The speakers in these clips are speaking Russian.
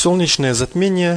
Солнечное затмение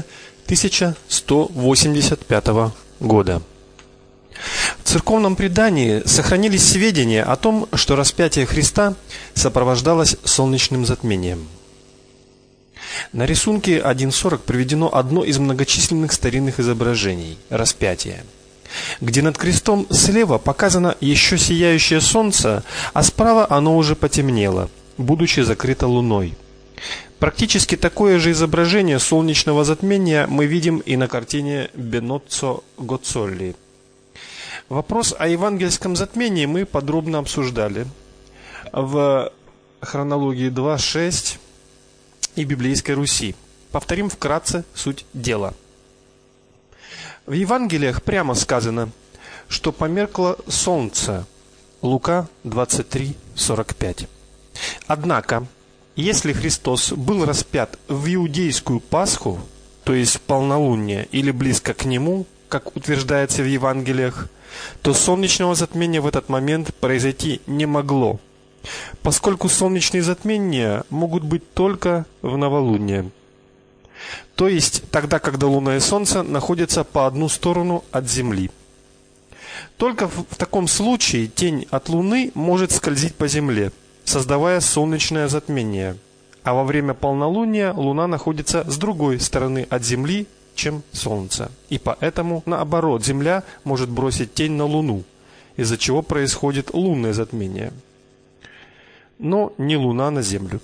1185 года. В церковном предании сохранились сведения о том, что распятие Христа сопровождалось солнечным затмением. На рисунке 1.40 приведено одно из многочисленных старинных изображений – распятие, где над крестом слева показано еще сияющее солнце, а справа оно уже потемнело, будучи закрыто луной. Практически такое же изображение солнечного затмения мы видим и на картине Беноццо Гоццолли. Вопрос о евангельском затмении мы подробно обсуждали в хронологии 2.6 и библейской Руси. Повторим вкратце суть дела. В Евангелиях прямо сказано, что померкло солнце. Лука 23:45. Однако, если Христос был распят в иудейскую Пасху, то есть в полнолуние или близко к нему, как утверждается в Евангелиях, то солнечного затмения в этот момент произойти не могло, поскольку солнечные затмения могут быть только в новолуние. То есть тогда, когда Луна и Солнце находятся по одну сторону от Земли. Только в таком случае тень от Луны может скользить по Земле, создавая солнечное затмение, а во время полнолуния Луна находится с другой стороны от Земли, чем Солнце. И поэтому, наоборот, Земля может бросить тень на Луну, из-за чего происходит лунное затмение. Но не Луна на Землю.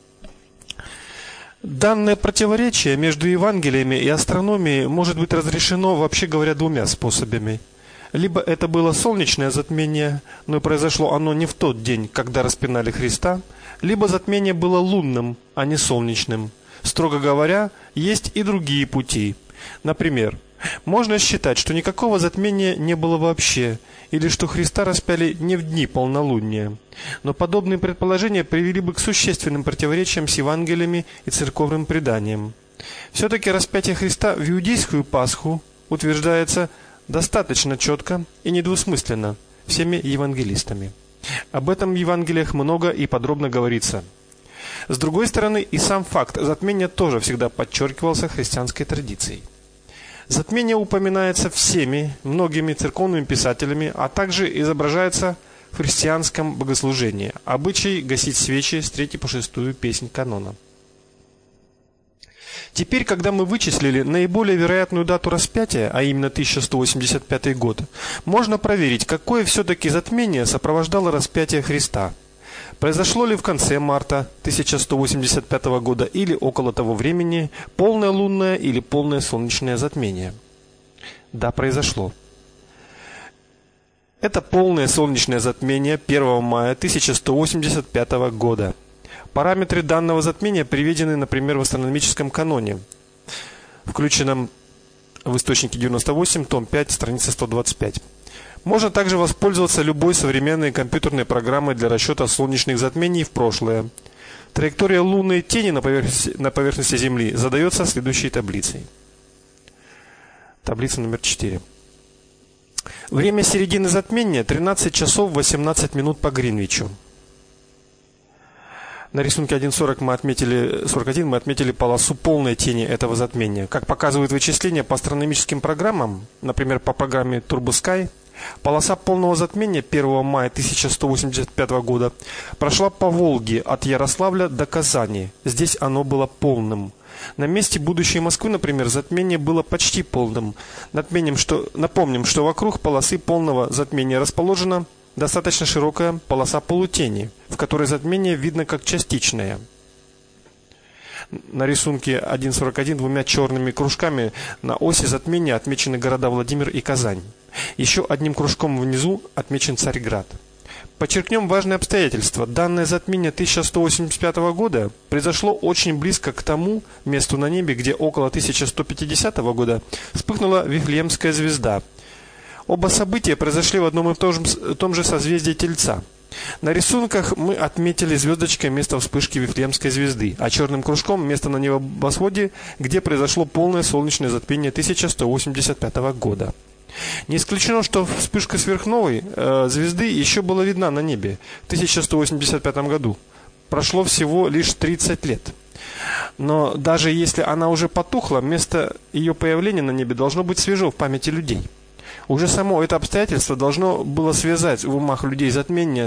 Данное противоречие между Евангелиями и астрономией может быть разрешено, вообще говоря, двумя способами. Либо это было солнечное затмение, но произошло оно не в тот день, когда распинали Христа, либо затмение было лунным, а не солнечным. Строго говоря, есть и другие пути. Например, можно считать, что никакого затмения не было вообще, или что Христа распяли не в дни полнолуния. Но подобные предположения привели бы к существенным противоречиям с Евангелиями и церковным преданием. Все-таки распятие Христа в иудейскую Пасху утверждается достаточно четко и недвусмысленно всеми евангелистами. Об этом в Евангелиях много и подробно говорится. С другой стороны, и сам факт затмения тоже всегда подчеркивался христианской традицией. Затмение упоминается многими церковными писателями, а также изображается в христианском богослужении. Обычай гасить свечи с 3 по 6 песнь канона. Теперь, когда мы вычислили наиболее вероятную дату распятия, а именно 1185 год, можно проверить, какое все-таки затмение сопровождало распятие Христа. Произошло ли в конце марта 1185 года или около того времени полное лунное или полное солнечное затмение? Да, произошло. Это полное солнечное затмение 1 мая 1185 года. Параметры данного затмения приведены, например, в астрономическом каноне, включенном в источнике 98, том 5, страница 125. Можно также воспользоваться любой современной компьютерной программой для расчета солнечных затмений в прошлое. Траектория лунной тени на поверхности Земли задается следующей таблицей. Таблица номер 4. Время середины затмения 13 часов 18 минут по Гринвичу. На рисунке 1.41 мы отметили полосу полной тени этого затмения. Как показывают вычисления по астрономическим программам, например, по программе TurboSky, полоса полного затмения 1 мая 1185 года прошла по Волге от Ярославля до Казани. Здесь оно было полным. На месте будущей Москвы, например, затмение было почти полным. Напомним, что вокруг полосы полного затмения расположена достаточно широкая полоса полутени, в которой затмение видно как частичное. На рисунке 1.41 двумя черными кружками на оси затмения отмечены города Владимир и Казань. Еще одним кружком внизу отмечен Царьград. Подчеркнем важное обстоятельство. Данное затмение 1185 года произошло очень близко к тому месту на небе, где около 1150 года вспыхнула Вифлеемская звезда. Оба события произошли в одном и том же созвездии Тельца. На рисунках мы отметили звездочкой место вспышки Вифлеемской звезды, а черным кружком место на небосводе, где произошло полное солнечное затмение 1185 года. Не исключено, что вспышка сверхновой звезды еще была видна на небе в 1185 году. Прошло всего лишь 30 лет. Но даже если она уже потухла, место ее появления на небе должно быть свежо в памяти людей. Уже само это обстоятельство должно было связать в умах людей затмение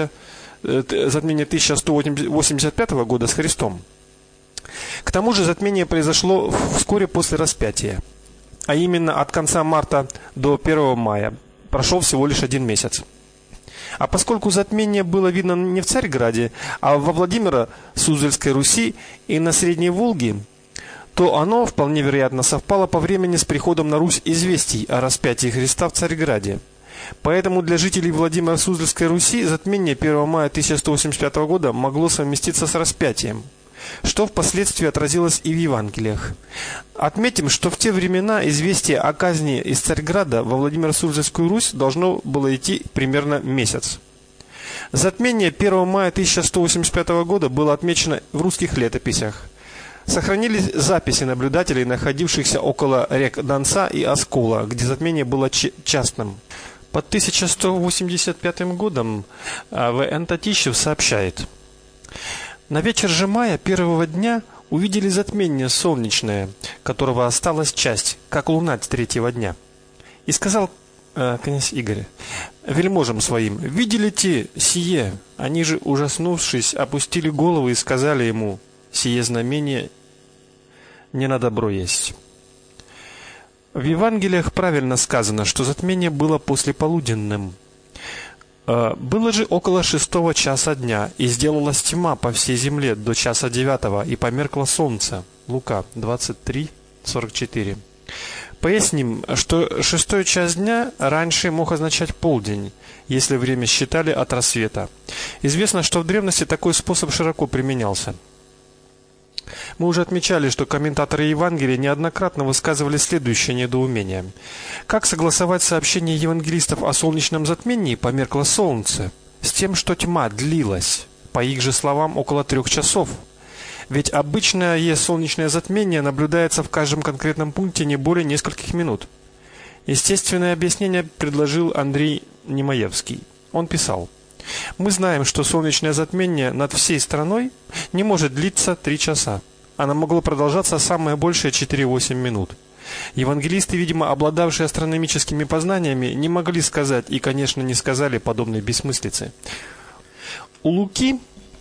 1185 года с Христом. К тому же затмение произошло вскоре после распятия, а именно от конца марта до 1 мая. Прошел всего лишь 1 месяц. А поскольку затмение было видно не в Царьграде, а во Владимиро-Суздальской Руси и на Средней Волге, то оно вполне вероятно совпало по времени с приходом на Русь известий о распятии Христа в Царьграде. Поэтому для жителей Владимиро-Суздальской Руси затмение 1 мая 1185 года могло совместиться с распятием, что впоследствии отразилось и в Евангелиях. Отметим, что в те времена известие о казни из Царьграда во Владимиро-Суздальскую Русь должно было идти примерно месяц. Затмение 1 мая 1185 года было отмечено в русских летописях. Сохранились записи наблюдателей, находившихся около рек Донца и Оскола, где затмение было частным. Под 1185 годом В.Н. Татищев сообщает: «На вечер же мая первого дня увидели затмение солнечное, которого осталась часть, как луна третьего дня. И сказал князь Игорь вельможам своим: видели те сие? Они же, ужаснувшись, опустили головы и сказали ему: сие знамение не на добро есть». В Евангелиях правильно сказано, что затмение было послеполуденным. Было же около 6 часа дня, и сделалась тьма по всей земле до часа 9, и померкло солнце. Лука 23:44. Поясним, что 6 час дня раньше мог означать полдень, если время считали от рассвета. Известно, что в древности такой способ широко применялся. Мы уже отмечали, что комментаторы Евангелия неоднократно высказывали следующее недоумение: как согласовать сообщение евангелистов о солнечном затмении «померкло солнце» с тем, что тьма длилась, по их же словам, около 3 часов? Ведь обычное солнечное затмение наблюдается в каждом конкретном пункте не более нескольких минут. Естественное объяснение предложил Андрей Немаевский. Он писал: «Мы знаем, что солнечное затмение над всей страной не может длиться 3 часа. Оно могло продолжаться самое большее 4-8 минут. Евангелисты, видимо, обладавшие астрономическими познаниями, не могли сказать и, конечно, не сказали подобной бессмыслицы». У Луки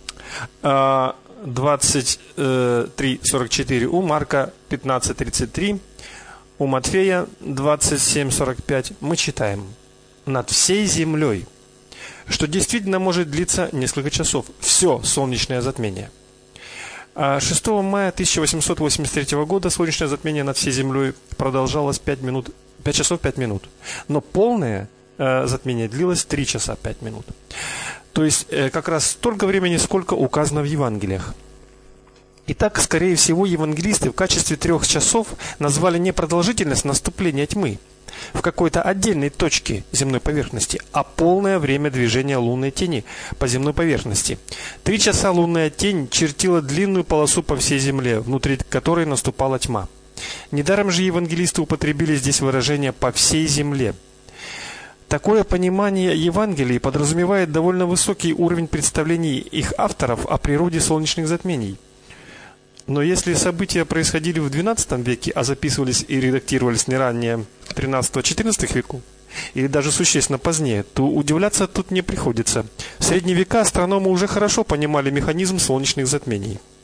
23:44, у Марка 15:33, у Матфея 27:45 мы читаем: «Над всей землей», что действительно может длиться несколько часов. Все солнечное затмение. 6 мая 1883 года солнечное затмение над всей землей продолжалось 5 часов 5 минут. Но полное затмение длилось 3 часа 5 минут. То есть как раз столько времени, сколько указано в Евангелиях. Итак, скорее всего, евангелисты в качестве 3 часов назвали не продолжительность наступления тьмы в какой-то отдельной точке земной поверхности, а полное время движения лунной тени по земной поверхности. 3 часа лунная тень чертила длинную полосу по всей земле, внутри которой наступала тьма. Недаром же евангелисты употребили здесь выражение «по всей земле». Такое понимание Евангелий подразумевает довольно высокий уровень представлений их авторов о природе солнечных затмений. Но если события происходили в XII веке, а записывались и редактировались не ранее XIII-XIV веков, или даже существенно позднее, то удивляться тут не приходится. В средние века астрономы уже хорошо понимали механизм солнечных затмений.